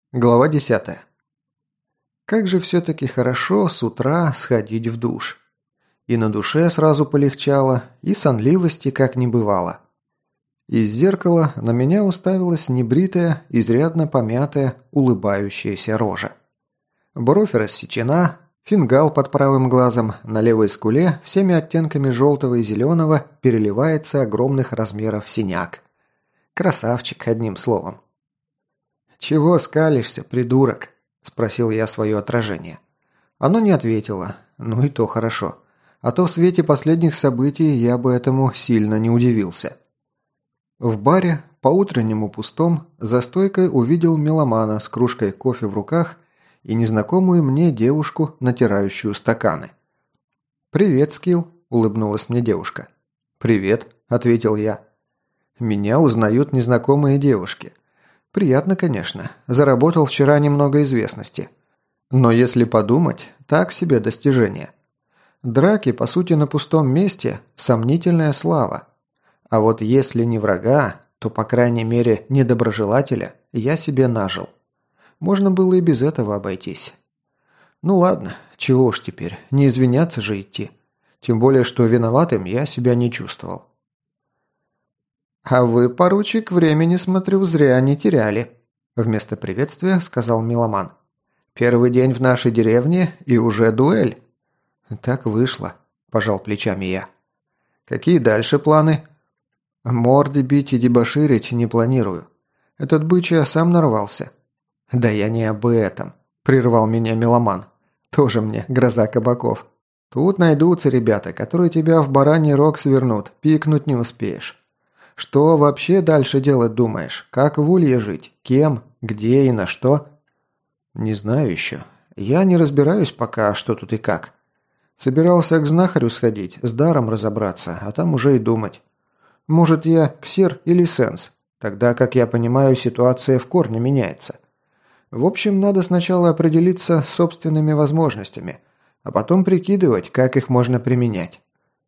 Глава 10. Как же все-таки хорошо с утра сходить в душ. И на душе сразу полегчало, и сонливости как не бывало. Из зеркала на меня уставилась небритая, изрядно помятая, улыбающаяся рожа. Бровь рассечена, фингал под правым глазом, на левой скуле всеми оттенками желтого и зеленого переливается огромных размеров синяк. Красавчик, одним словом. «Чего скалишься, придурок?» – спросил я свое отражение. Оно не ответило. Ну и то хорошо. А то в свете последних событий я бы этому сильно не удивился. В баре, по-утреннему пустом, за стойкой увидел меломана с кружкой кофе в руках и незнакомую мне девушку, натирающую стаканы. «Привет, Скилл», – улыбнулась мне девушка. «Привет», – ответил я. Меня узнают незнакомые девушки. Приятно, конечно. Заработал вчера немного известности. Но если подумать, так себе достижение. Драки, по сути, на пустом месте – сомнительная слава. А вот если не врага, то, по крайней мере, недоброжелателя я себе нажил. Можно было и без этого обойтись. Ну ладно, чего уж теперь, не извиняться же идти. Тем более, что виноватым я себя не чувствовал. «А вы, поручик, времени, смотрю, зря не теряли», – вместо приветствия сказал меломан. «Первый день в нашей деревне и уже дуэль». «Так вышло», – пожал плечами я. «Какие дальше планы?» «Морды бить и дебоширить не планирую. Этот бычья сам нарвался». «Да я не об этом», – прервал меня меломан. «Тоже мне гроза кабаков. Тут найдутся ребята, которые тебя в бараний рог свернут, пикнуть не успеешь». Что вообще дальше делать думаешь? Как в улье жить? Кем? Где и на что? Не знаю еще. Я не разбираюсь пока, что тут и как. Собирался к знахарю сходить, с даром разобраться, а там уже и думать. Может, я ксер или сенс? Тогда, как я понимаю, ситуация в корне меняется. В общем, надо сначала определиться с собственными возможностями, а потом прикидывать, как их можно применять.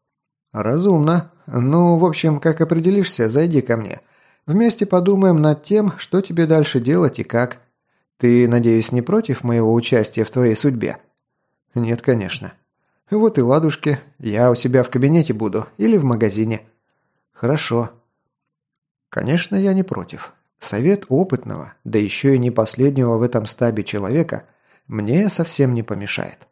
«Разумно. Ну, в общем, как определишься, зайди ко мне. Вместе подумаем над тем, что тебе дальше делать и как. Ты, надеюсь, не против моего участия в твоей судьбе?» «Нет, конечно». «Вот и ладушки. Я у себя в кабинете буду или в магазине». «Хорошо». «Конечно, я не против. Совет опытного, да еще и не последнего в этом стабе человека, мне совсем не помешает».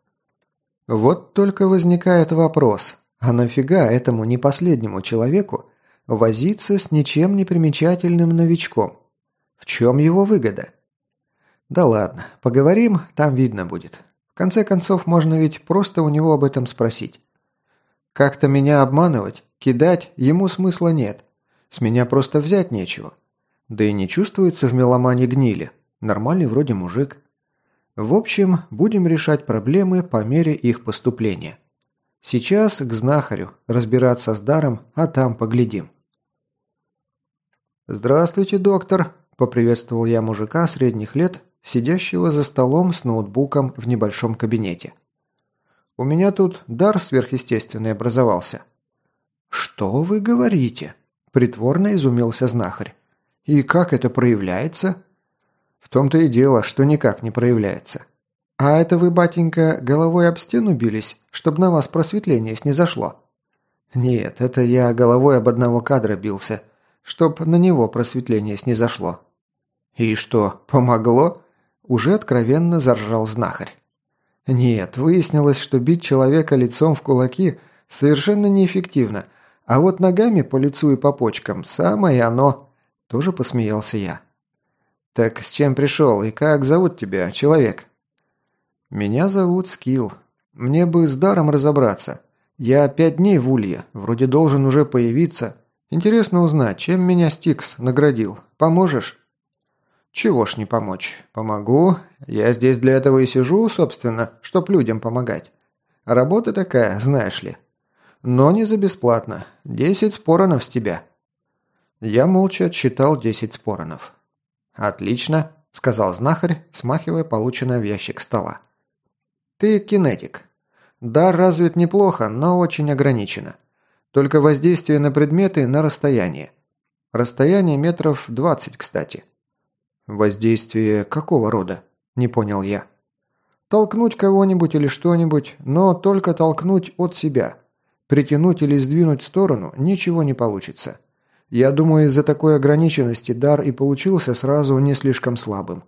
Вот только возникает вопрос – а нафига этому не последнему человеку возиться с ничем не примечательным новичком? В чем его выгода? Да ладно, поговорим, там видно будет. В конце концов, можно ведь просто у него об этом спросить. Как-то меня обманывать, кидать ему смысла нет. С меня просто взять нечего. Да и не чувствуется в меломане гнили. Нормальный вроде мужик. В общем, будем решать проблемы по мере их поступления. Сейчас к знахарю, разбираться с даром, а там поглядим. «Здравствуйте, доктор», – поприветствовал я мужика средних лет, сидящего за столом с ноутбуком в небольшом кабинете. «У меня тут дар сверхъестественный образовался». «Что вы говорите?» – притворно изумился знахарь. «И как это проявляется?» «В том-то и дело, что никак не проявляется». «А это вы, батенька, головой об стену бились, чтобы на вас просветление снизошло?» «Нет, это я головой об одного кадра бился, чтоб на него просветление снизошло». «И что, помогло?» Уже откровенно заржал знахарь. «Нет, выяснилось, что бить человека лицом в кулаки совершенно неэффективно, а вот ногами по лицу и по почкам самое оно...» Тоже посмеялся я. «Так с чем пришел и как зовут тебя, человек?» «Меня зовут Скилл. Мне бы с даром разобраться. Я 5 дней в улье, вроде должен уже появиться. Интересно узнать, чем меня Стикс наградил. Поможешь?» «Чего ж не помочь? Помогу. Я здесь для этого и сижу, собственно, чтоб людям помогать. Работа такая, знаешь ли. Но не за бесплатно. 10 споронов с тебя». Я молча отсчитал 10 споронов. «Отлично», — сказал знахарь, смахивая полученное в ящик стола. «Ты кинетик. Дар развит неплохо, но очень ограничено. Только воздействие на предметы на расстояние. Расстояние метров 20, кстати». Воздействие какого рода? Не понял я. Толкнуть кого-нибудь или что-нибудь, но только толкнуть от себя. Притянуть или сдвинуть в сторону ничего не получится. Я думаю, из-за такой ограниченности дар и получился сразу не слишком слабым.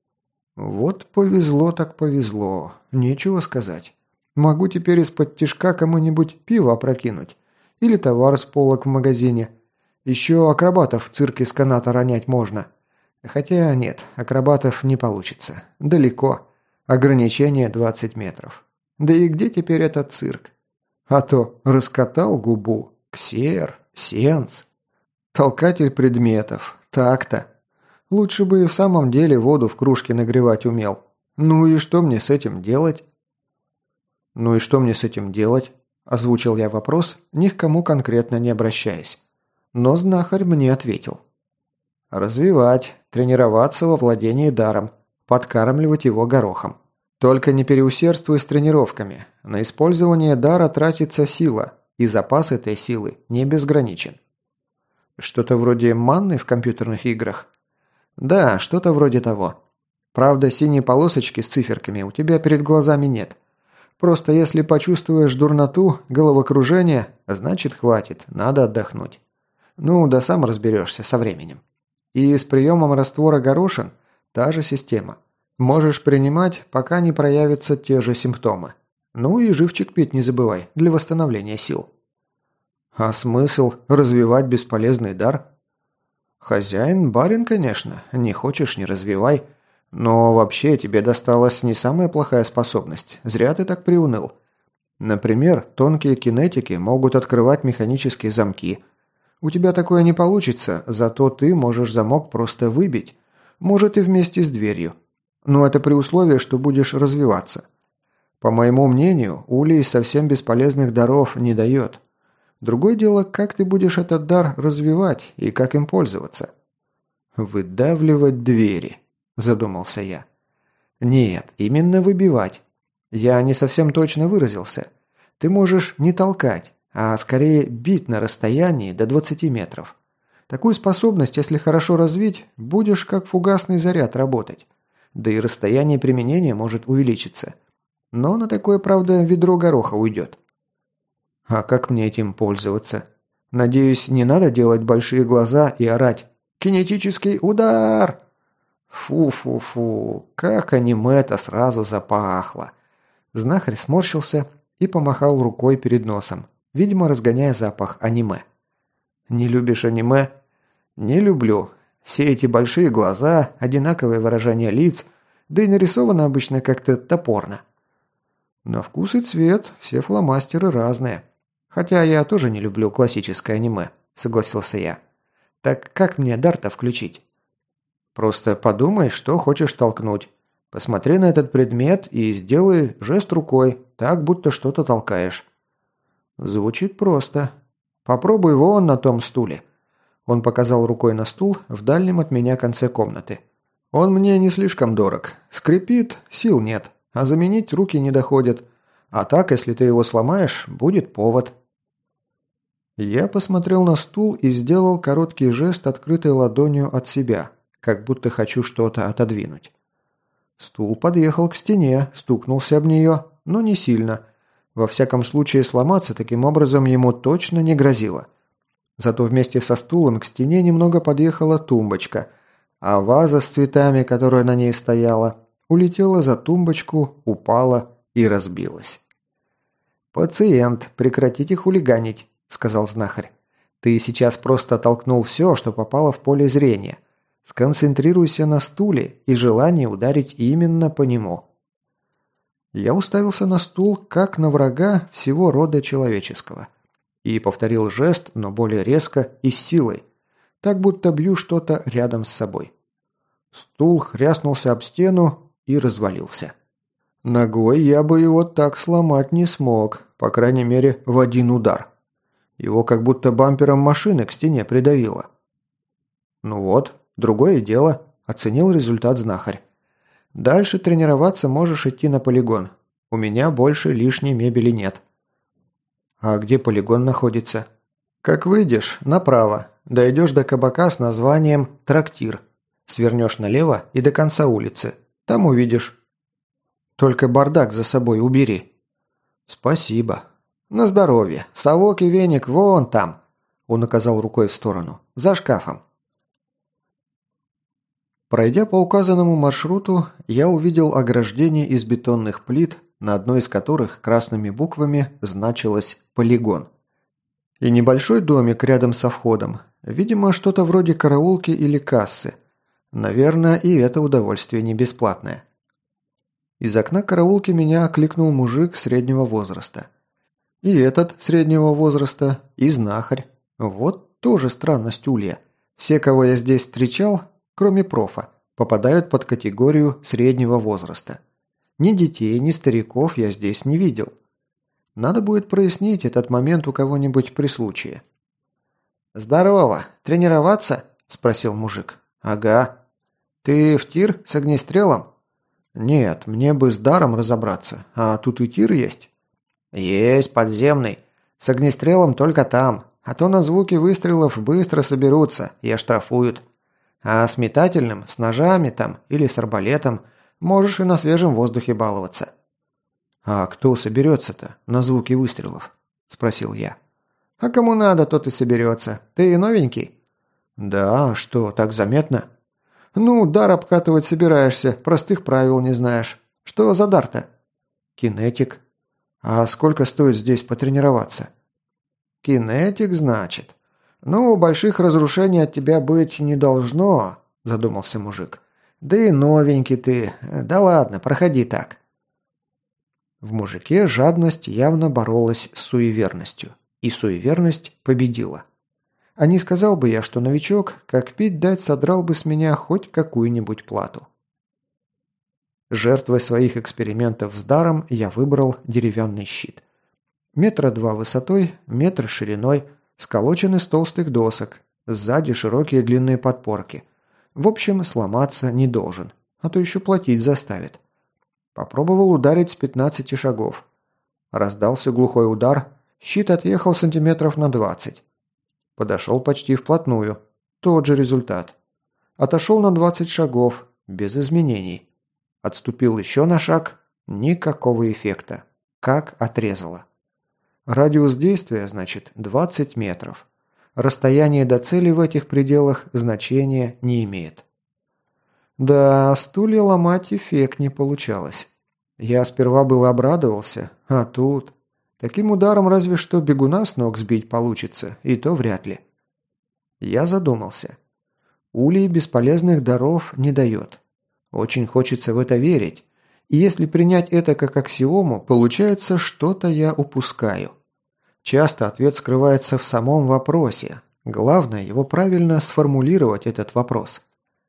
Вот повезло так повезло, нечего сказать. Могу теперь из-под тишка кому-нибудь пиво опрокинуть. Или товар с полок в магазине. Еще акробатов в цирке с каната ронять можно. Хотя нет, акробатов не получится. Далеко. Ограничение 20 метров. Да и где теперь этот цирк? А то раскатал губу. Ксер, сеанс. Толкатель предметов. Так-то. Лучше бы и в самом деле воду в кружке нагревать умел. Ну и что мне с этим делать? Ну и что мне с этим делать? Озвучил я вопрос, ни к кому конкретно не обращаясь. Но знахарь мне ответил. Развивать, тренироваться во владении даром, подкармливать его горохом. Только не переусердствуй с тренировками. На использование дара тратится сила, и запас этой силы не безграничен. Что-то вроде манны в компьютерных играх? Да, что-то вроде того. Правда, синей полосочки с циферками у тебя перед глазами нет. Просто если почувствуешь дурноту, головокружение, значит хватит, надо отдохнуть. Ну, да сам разберешься со временем. И с приемом раствора горошин та же система. Можешь принимать, пока не проявятся те же симптомы. Ну и живчик пить не забывай, для восстановления сил. А смысл развивать бесполезный дар? Хозяин барин, конечно, не хочешь – не развивай. Но вообще тебе досталась не самая плохая способность, зря ты так приуныл. Например, тонкие кинетики могут открывать механические замки. У тебя такое не получится, зато ты можешь замок просто выбить. Может и вместе с дверью. Но это при условии, что будешь развиваться. По моему мнению, Улей совсем бесполезных даров не дает. Другое дело, как ты будешь этот дар развивать и как им пользоваться. «Выдавливать двери», – задумался я. «Нет, именно выбивать. Я не совсем точно выразился. Ты можешь не толкать, а скорее бить на расстоянии до 20 метров. Такую способность, если хорошо развить, будешь как фугасный заряд работать. Да и расстояние применения может увеличиться. Но на такое, правда, ведро гороха уйдет». «А как мне этим пользоваться? Надеюсь, не надо делать большие глаза и орать «Кинетический удар!» Фу-фу-фу, как аниме-то сразу запахло. Знахарь сморщился и помахал рукой перед носом, видимо, разгоняя запах аниме. «Не любишь аниме?» «Не люблю. Все эти большие глаза, одинаковое выражение лиц, да и нарисовано обычно как-то топорно». «На вкус и цвет все фломастеры разные. Хотя я тоже не люблю классическое аниме», — согласился я. «Так как мне дар-то включить?» «Просто подумай, что хочешь толкнуть. Посмотри на этот предмет и сделай жест рукой, так, будто что-то толкаешь». «Звучит просто. Попробуй вон на том стуле». Он показал рукой на стул в дальнем от меня конце комнаты. «Он мне не слишком дорог. Скрипит, сил нет, а заменить руки не доходят. А так, если ты его сломаешь, будет повод». Я посмотрел на стул и сделал короткий жест открытой ладонью от себя, как будто хочу что-то отодвинуть. Стул подъехал к стене, стукнулся об нее, но не сильно. Во всяком случае, сломаться таким образом ему точно не грозило. Зато вместе со стулом к стене немного подъехала тумбочка, а ваза с цветами, которая на ней стояла, улетела за тумбочку, упала и разбилась. «Пациент, прекратите хулиганить», — сказал знахарь. «Ты сейчас просто толкнул все, что попало в поле зрения. Сконцентрируйся на стуле и желании ударить именно по нему». Я уставился на стул, как на врага всего рода человеческого. И повторил жест, но более резко и с силой. Так, будто бью что-то рядом с собой. Стул хряснулся об стену и развалился. Ногой я бы его так сломать не смог, по крайней мере, в один удар. Его как будто бампером машины к стене придавило. «Ну вот, другое дело», – оценил результат знахарь. «Дальше тренироваться можешь идти на полигон. У меня больше лишней мебели нет». «А где полигон находится?» «Как выйдешь, направо. Дойдешь до кабака с названием «Трактир». Свернешь налево и до конца улицы. Там увидишь. Только бардак за собой убери». «Спасибо». «На здоровье. Совок и веник вон там». Он указал рукой в сторону. «За шкафом». Пройдя по указанному маршруту, я увидел ограждение из бетонных плит, на одной из которых красными буквами значилось «Полигон». И небольшой домик рядом со входом. Видимо, что-то вроде караулки или кассы. Наверное, и это удовольствие не бесплатное. Из окна караулки меня окликнул мужик среднего возраста. И этот среднего возраста, и знахарь. Вот тоже странность улья. Все, кого я здесь встречал, кроме профа, попадают под категорию среднего возраста. Ни детей, ни стариков я здесь не видел. Надо будет прояснить этот момент у кого-нибудь при случае. «Здорово! Тренироваться?» – спросил мужик. «Ага. Ты в тир с огнестрелом?» «Нет, мне бы с даром разобраться. А тут и тир есть?» «Есть, подземный. С огнестрелом только там. А то на звуки выстрелов быстро соберутся и оштрафуют. А с метательным, с ножами там или с арбалетом можешь и на свежем воздухе баловаться». «А кто соберется-то на звуки выстрелов?» – спросил я. «А кому надо, тот и соберется. Ты новенький?» «Да, что, так заметно?» «Ну, дар обкатывать собираешься, простых правил не знаешь. Что за дар-то?» «Кинетик». «А сколько стоит здесь потренироваться?» «Кинетик, значит. Ну, больших разрушений от тебя быть не должно», – задумался мужик. «Да и новенький ты. Да ладно, проходи так». В мужике жадность явно боролась с суеверностью. И суеверность победила. А не сказал бы я, что новичок, как пить дать, содрал бы с меня хоть какую-нибудь плату. Жертвой своих экспериментов с даром я выбрал деревянный щит. 2 метра высотой, 1 метр шириной, сколочен из толстых досок, сзади широкие длинные подпорки. В общем, сломаться не должен, а то еще платить заставит. Попробовал ударить с 15 шагов. Раздался глухой удар, щит отъехал сантиметров на 20. Подошел почти вплотную. Тот же результат. Отошел на 20 шагов, без изменений. Отступил еще на шаг, никакого эффекта. Как отрезало. Радиус действия, значит, 20 метров. Расстояние до цели в этих пределах значения не имеет. Да, стулья ломать эффект не получалось. Я сперва был обрадовался, а тут... Таким ударом разве что бегуна с ног сбить получится, и то вряд ли. Я задумался. Улей бесполезных даров не дает. Очень хочется в это верить. И если принять это как аксиому, получается, что-то я упускаю. Часто ответ скрывается в самом вопросе. Главное его правильно сформулировать, этот вопрос.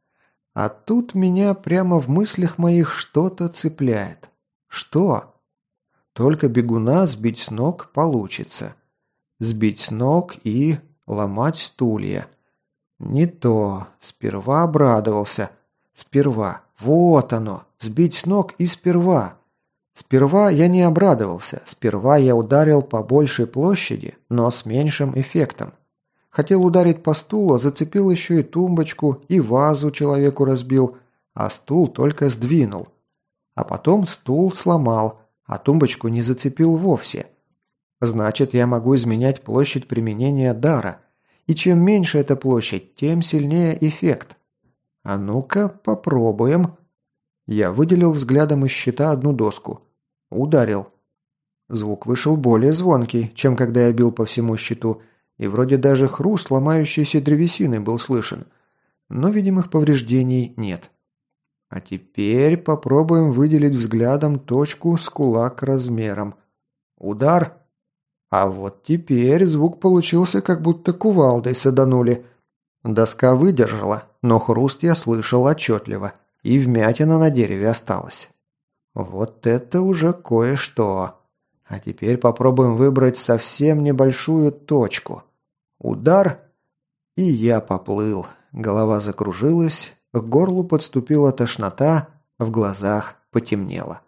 А тут меня прямо в мыслях моих что-то цепляет. Что? Только бегуна сбить с ног получится. Сбить с ног и ломать стулья. Не то. Сперва обрадовался. Сперва. Вот оно. Сбить с ног и сперва. Сперва я не обрадовался. Сперва я ударил по большей площади, но с меньшим эффектом. Хотел ударить по стулу, зацепил еще и тумбочку, и вазу человеку разбил, а стул только сдвинул. А потом стул сломал, а тумбочку не зацепил вовсе. Значит, я могу изменять площадь применения дара. И чем меньше эта площадь, тем сильнее эффект. А ну-ка, попробуем. Я выделил взглядом из щита одну доску. Ударил. Звук вышел более звонкий, чем когда я бил по всему щиту, и вроде даже хруст ломающейся древесины был слышен. Но видимых повреждений нет. А теперь попробуем выделить взглядом точку с кулак размером. Удар. А вот теперь звук получился, как будто кувалдой саданули. Доска выдержала, но хруст я слышал отчетливо, и вмятина на дереве осталась. Вот это уже кое-что. А теперь попробуем выбрать совсем небольшую точку. Удар. И я поплыл. Голова закружилась. К горлу подступила тошнота, в глазах потемнело.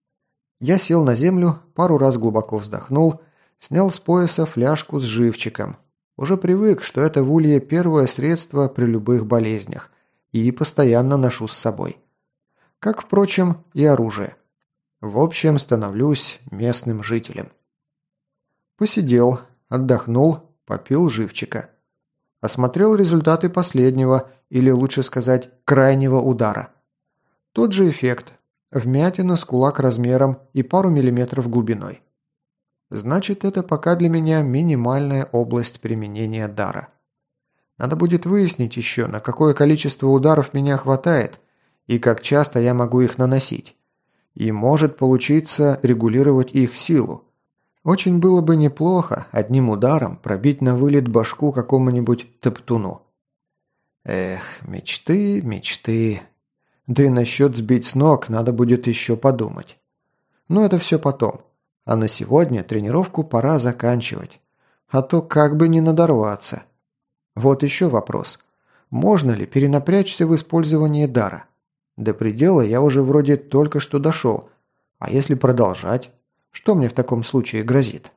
Я сел на землю, пару раз глубоко вздохнул, снял с пояса фляжку с живчиком. Уже привык, что это в улье первое средство при любых болезнях, и постоянно ношу с собой. Как, впрочем, и оружие. В общем, становлюсь местным жителем. Посидел, отдохнул, попил живчика. Осмотрел результаты последнего, или лучше сказать, крайнего удара. Тот же эффект. Вмятина с кулак размером и пару миллиметров глубиной. Значит, это пока для меня минимальная область применения дара. Надо будет выяснить еще, на какое количество ударов меня хватает, и как часто я могу их наносить. И может получиться регулировать их силу. Очень было бы неплохо одним ударом пробить на вылет башку какому-нибудь топтуну. Эх, мечты, мечты. Да и насчет сбить с ног надо будет еще подумать. Но это все потом. А на сегодня тренировку пора заканчивать. А то как бы не надорваться. Вот еще вопрос. Можно ли перенапрячься в использовании дара? До предела я уже вроде только что дошел. А если продолжать? Что мне в таком случае грозит?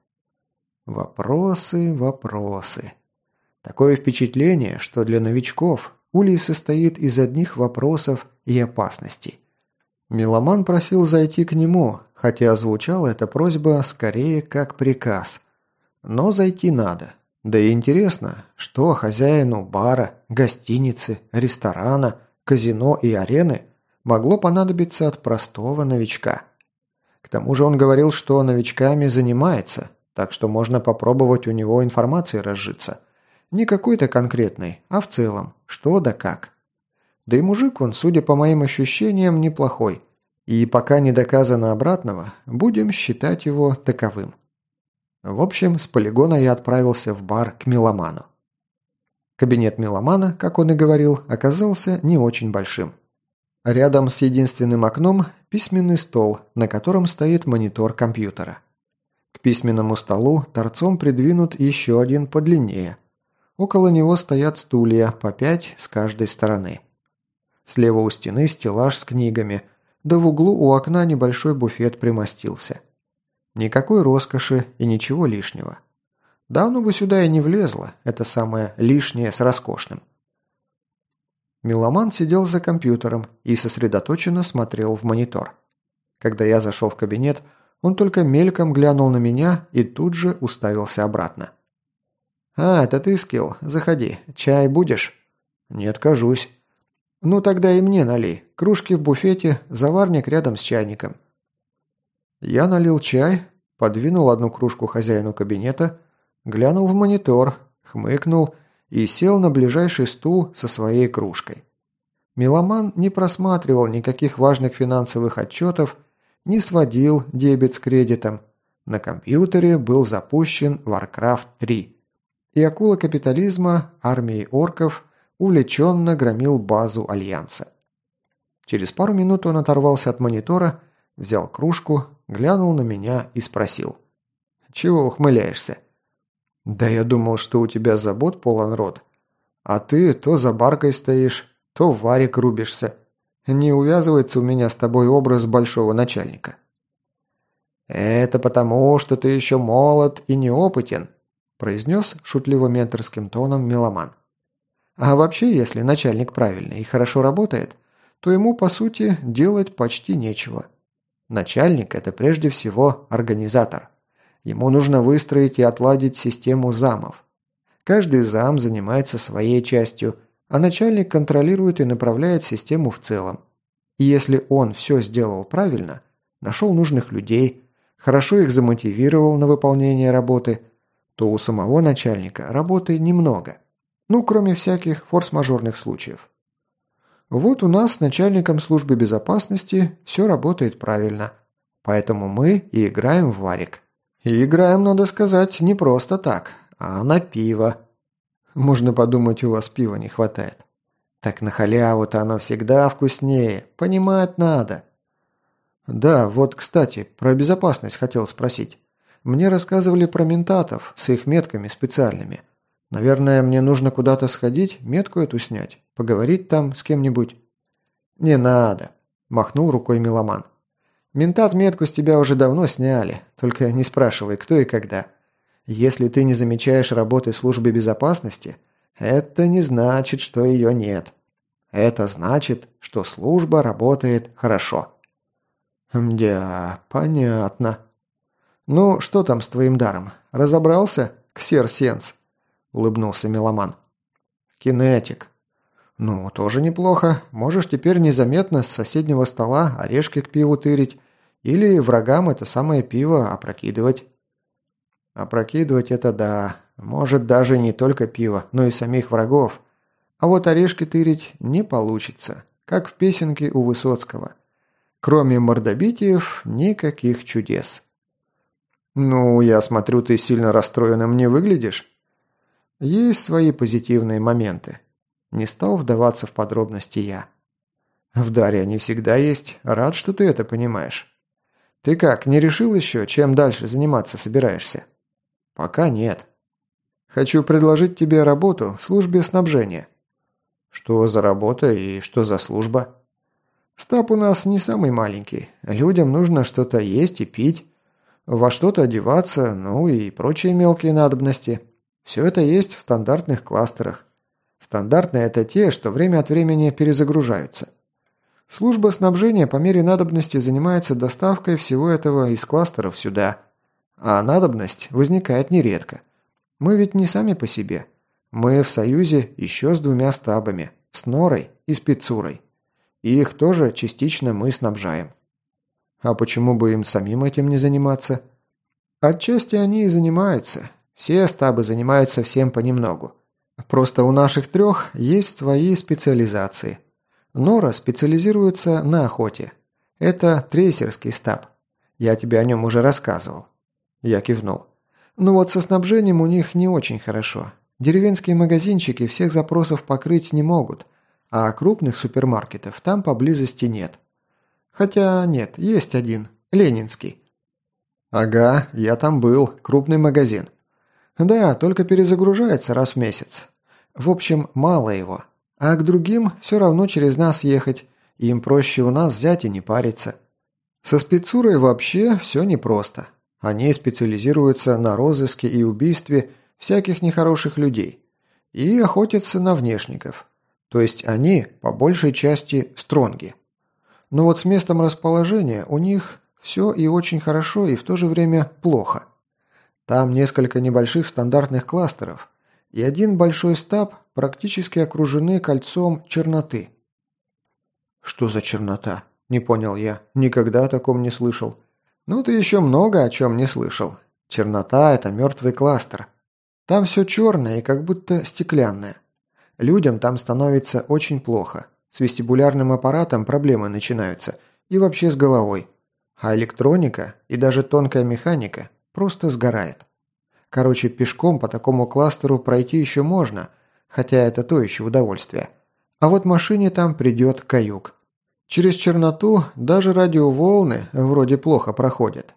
Вопросы, вопросы. Такое впечатление, что для новичков улей состоит из одних вопросов и опасностей. Меломан просил зайти к нему, хотя звучала эта просьба скорее как приказ. Но зайти надо. Да и интересно, что хозяину бара, гостиницы, ресторана, казино и арены могло понадобиться от простого новичка. К тому же он говорил, что новичками занимается, так что можно попробовать у него информацией разжиться. Не какой-то конкретной, а в целом, что да как. Да и мужик он, судя по моим ощущениям, неплохой. И пока не доказано обратного, будем считать его таковым. В общем, с полигона я отправился в бар к меломану. Кабинет меломана, как он и говорил, оказался не очень большим. Рядом с единственным окном письменный стол, на котором стоит монитор компьютера. К письменному столу торцом придвинут еще один подлиннее. Около него стоят стулья, по 5 с каждой стороны. Слева у стены стеллаж с книгами, да в углу у окна небольшой буфет примостился. Никакой роскоши и ничего лишнего. Давно бы сюда и не влезло, это самое лишнее с роскошным. Меломан сидел за компьютером и сосредоточенно смотрел в монитор. Когда я зашел в кабинет, он только мельком глянул на меня и тут же уставился обратно. «А, это ты, Скилл, заходи. Чай будешь?» «Не откажусь». «Ну тогда и мне налей. Кружки в буфете, заварник рядом с чайником». Я налил чай, подвинул одну кружку хозяину кабинета, глянул в монитор, хмыкнул и сел на ближайший стул со своей кружкой. Меломан не просматривал никаких важных финансовых отчетов, не сводил дебет с кредитом. На компьютере был запущен Warcraft 3. И акула капитализма армией орков увлеченно громил базу Альянса. Через пару минут он оторвался от монитора, взял кружку, глянул на меня и спросил. «Чего ухмыляешься?» «Да я думал, что у тебя забот полон рот. А ты то за баркой стоишь, то в варик рубишься. Не увязывается у меня с тобой образ большого начальника». «Это потому, что ты еще молод и неопытен», произнес шутливо-менторским тоном меломан. «А вообще, если начальник правильный и хорошо работает, то ему, по сути, делать почти нечего. Начальник – это прежде всего организатор. Ему нужно выстроить и отладить систему замов. Каждый зам занимается своей частью, а начальник контролирует и направляет систему в целом. И если он все сделал правильно, нашел нужных людей, хорошо их замотивировал на выполнение работы, то у самого начальника работы немного. Ну, кроме всяких форс-мажорных случаев. Вот у нас с начальником службы безопасности все работает правильно. Поэтому мы и играем в варик. И играем, надо сказать, не просто так, а на пиво. Можно подумать, у вас пива не хватает. Так на халяву-то оно всегда вкуснее, понимать надо. Да, вот, кстати, про безопасность хотел спросить. Мне рассказывали про ментатов с их метками специальными. Наверное, мне нужно куда-то сходить, метку эту снять, поговорить там с кем-нибудь. Не надо, махнул рукой меломан. Ментат метку с тебя уже давно сняли, только не спрашивай, кто и когда. Если ты не замечаешь работы службы безопасности, это не значит, что ее нет. Это значит, что служба работает хорошо. Мдя, понятно. Ну, что там с твоим даром? Разобрался, ксерсенс? Улыбнулся меломан. Кинетик. Ну, тоже неплохо. Можешь теперь незаметно с соседнего стола орешки к пиву тырить. Или врагам это самое пиво опрокидывать. Опрокидывать это да. Может даже не только пиво, но и самих врагов. А вот орешки тырить не получится. Как в песенке у Высоцкого. Кроме мордобитиев, никаких чудес. Ну, я смотрю, ты сильно расстроенным не выглядишь. Есть свои позитивные моменты. Не стал вдаваться в подробности я. В даре они всегда есть. Рад, что ты это понимаешь. Ты как, не решил еще, чем дальше заниматься собираешься? Пока нет. Хочу предложить тебе работу в службе снабжения. Что за работа и что за служба? Стаб у нас не самый маленький. Людям нужно что-то есть и пить, во что-то одеваться, ну и прочие мелкие надобности. Все это есть в стандартных кластерах. Стандартные – это те, что время от времени перезагружаются. Служба снабжения по мере надобности занимается доставкой всего этого из кластеров сюда. А надобность возникает нередко. Мы ведь не сами по себе. Мы в союзе еще с двумя стабами – с Норой и Спецурой. И их тоже частично мы снабжаем. А почему бы им самим этим не заниматься? Отчасти они и занимаются. Все стабы занимаются всем понемногу. Просто у наших трех есть свои специализации. Нора специализируется на охоте. Это трейсерский стаб. Я тебе о нем уже рассказывал. Я кивнул. Ну вот со снабжением у них не очень хорошо. Деревенские магазинчики всех запросов покрыть не могут, а крупных супермаркетов там поблизости нет. Хотя нет, есть один, Ленинский. Ага, я там был, крупный магазин. Да, только перезагружается раз в месяц. В общем, мало его. А к другим все равно через нас ехать. Им проще у нас взять и не париться. Со спецурой вообще все непросто. Они специализируются на розыске и убийстве всяких нехороших людей. И охотятся на внешников. То есть они, по большей части, стронги. Но вот с местом расположения у них все и очень хорошо, и в то же время плохо. Там несколько небольших стандартных кластеров, и один большой стаб практически окружены кольцом черноты. «Что за чернота?» – не понял я. Никогда о таком не слышал. «Ну, ты еще много о чем не слышал. Чернота – это мертвый кластер. Там все черное и как будто стеклянное. Людям там становится очень плохо. С вестибулярным аппаратом проблемы начинаются. И вообще с головой. А электроника и даже тонкая механика просто сгорает. Короче, пешком по такому кластеру пройти еще можно, хотя это то еще удовольствие. А вот машине там придет каюк. Через черноту даже радиоволны вроде плохо проходят.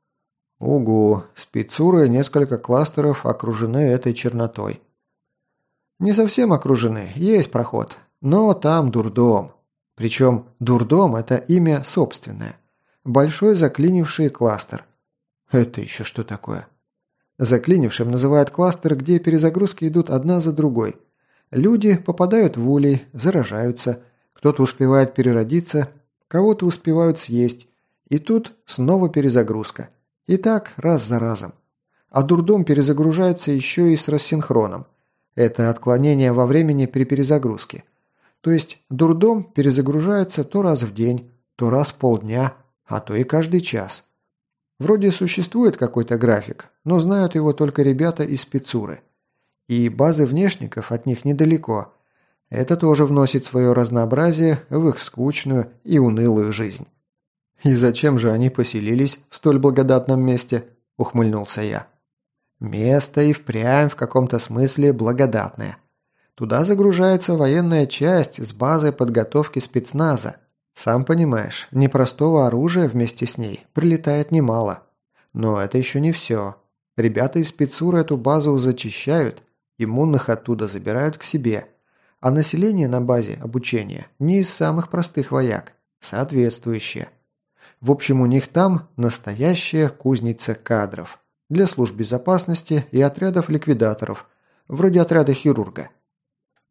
Угу, спецуры несколько кластеров окружены этой чернотой. Не совсем окружены, есть проход, но там дурдом. Причем дурдом – это имя собственное. Большой заклинивший кластер. Это еще что такое? Заклинившим называют кластер, где перезагрузки идут одна за другой. Люди попадают в улей, заражаются, кто-то успевает переродиться, кого-то успевают съесть, и тут снова перезагрузка. И так раз за разом. А дурдом перезагружается еще и с рассинхроном. Это отклонение во времени при перезагрузке. То есть дурдом перезагружается то раз в день, то раз в полдня, а то и каждый час. Вроде существует какой-то график, но знают его только ребята из спецуры. И базы внешников от них недалеко. Это тоже вносит свое разнообразие в их скучную и унылую жизнь. «И зачем же они поселились в столь благодатном месте?» – ухмыльнулся я. «Место и впрямь в каком-то смысле благодатное. Туда загружается военная часть с базой подготовки спецназа. Сам понимаешь, непростого оружия вместе с ней прилетает немало. Но это еще не все. Ребята из спецуры эту базу зачищают, иммунных оттуда забирают к себе. А население на базе обучения не из самых простых вояк, соответствующее. В общем, у них там настоящая кузница кадров для служб безопасности и отрядов ликвидаторов, вроде отряда хирурга.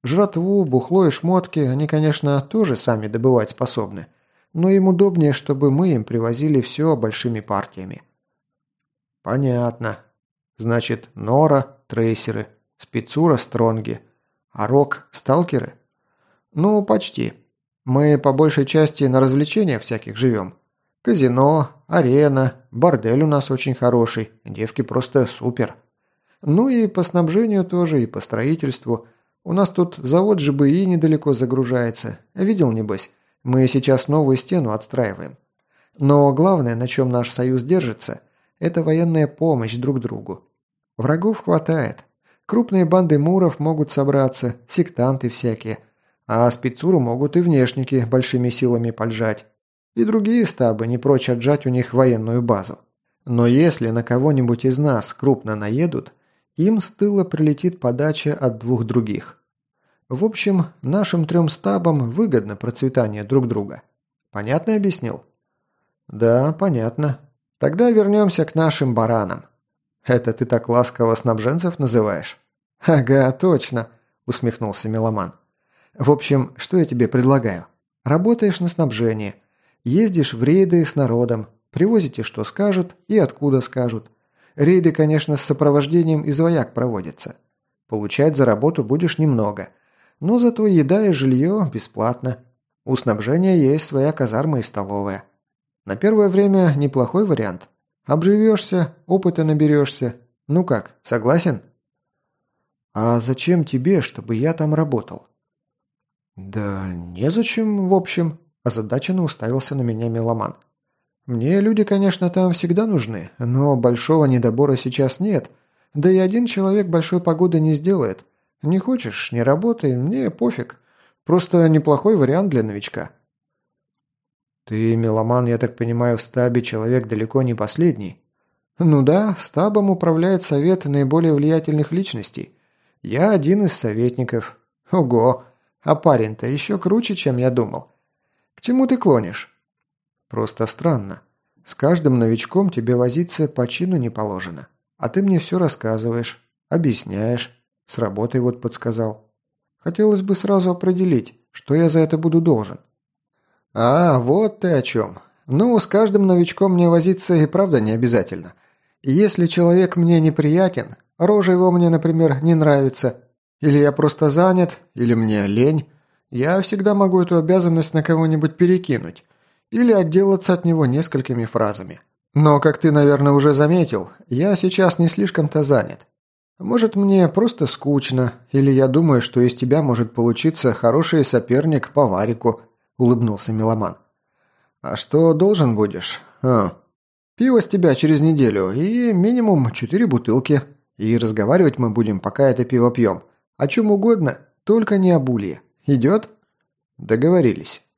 Жратву, бухло и шмотки они, конечно, тоже сами добывать способны, но им удобнее, чтобы мы им привозили все большими партиями». «Понятно. Значит, Нора, трейсеры, Спецура, стронги, а Рок, сталкеры?» «Ну, почти. Мы по большей части на развлечениях всяких живем. Казино, арена, бордель у нас очень хороший, девки просто супер. Ну и по снабжению тоже, и по строительству. У нас тут завод ЖБИ недалеко загружается. Видел, небось? Мы сейчас новую стену отстраиваем. Но главное, на чем наш союз держится, это военная помощь друг другу. Врагов хватает. Крупные банды муров могут собраться, сектанты всякие. А спецуру могут и внешники большими силами поджать. И другие стабы не прочь отжать у них военную базу. Но если на кого-нибудь из нас крупно наедут, им с тыла прилетит подача от двух других. В общем, нашим 3 стабам выгодно процветание друг друга. Понятно объяснил? Да, понятно. Тогда вернемся к нашим баранам. Это ты так ласково снабженцев называешь? Ага, точно, усмехнулся меломан. В общем, что я тебе предлагаю? Работаешь на снабжении, ездишь в рейды с народом, привозите, что скажут и откуда скажут. Рейды, конечно, с сопровождением из вояк проводятся. Получать за работу будешь немного, но зато еда и жилье бесплатно. У снабжения есть своя казарма и столовая. На первое время неплохой вариант. Обживешься, опыта наберешься. Ну как, согласен? А зачем тебе, чтобы я там работал? Да незачем, в общем, озадаченно уставился на меня меломан. Мне люди, конечно, там всегда нужны, но большого недобора сейчас нет. Да и один человек большой погоды не сделает. Не хочешь, не работай, мне пофиг. Просто неплохой вариант для новичка. Ты, меломан, я так понимаю, в стабе человек далеко не последний. Ну да, стабом управляет совет наиболее влиятельных личностей. Я один из советников. Ого, а парень-то еще круче, чем я думал. К чему ты клонишь? Просто странно. С каждым новичком тебе возиться по чину не положено. А ты мне все рассказываешь, объясняешь. С работой вот подсказал. Хотелось бы сразу определить, что я за это буду должен. А, вот ты о чем. Ну, с каждым новичком мне возиться и правда не обязательно. Если человек мне неприятен, рожа его мне, например, не нравится, или я просто занят, или мне лень, я всегда могу эту обязанность на кого-нибудь перекинуть, или отделаться от него несколькими фразами. Но, как ты, наверное, уже заметил, я сейчас не слишком-то занят. Может, мне просто скучно, или я думаю, что из тебя может получиться хороший соперник по варику, улыбнулся меломан. А что должен будешь? Пиво с тебя через неделю и минимум 4 бутылки. И разговаривать мы будем, пока это пиво пьем. О чем угодно, только не об улье. Идет? Договорились.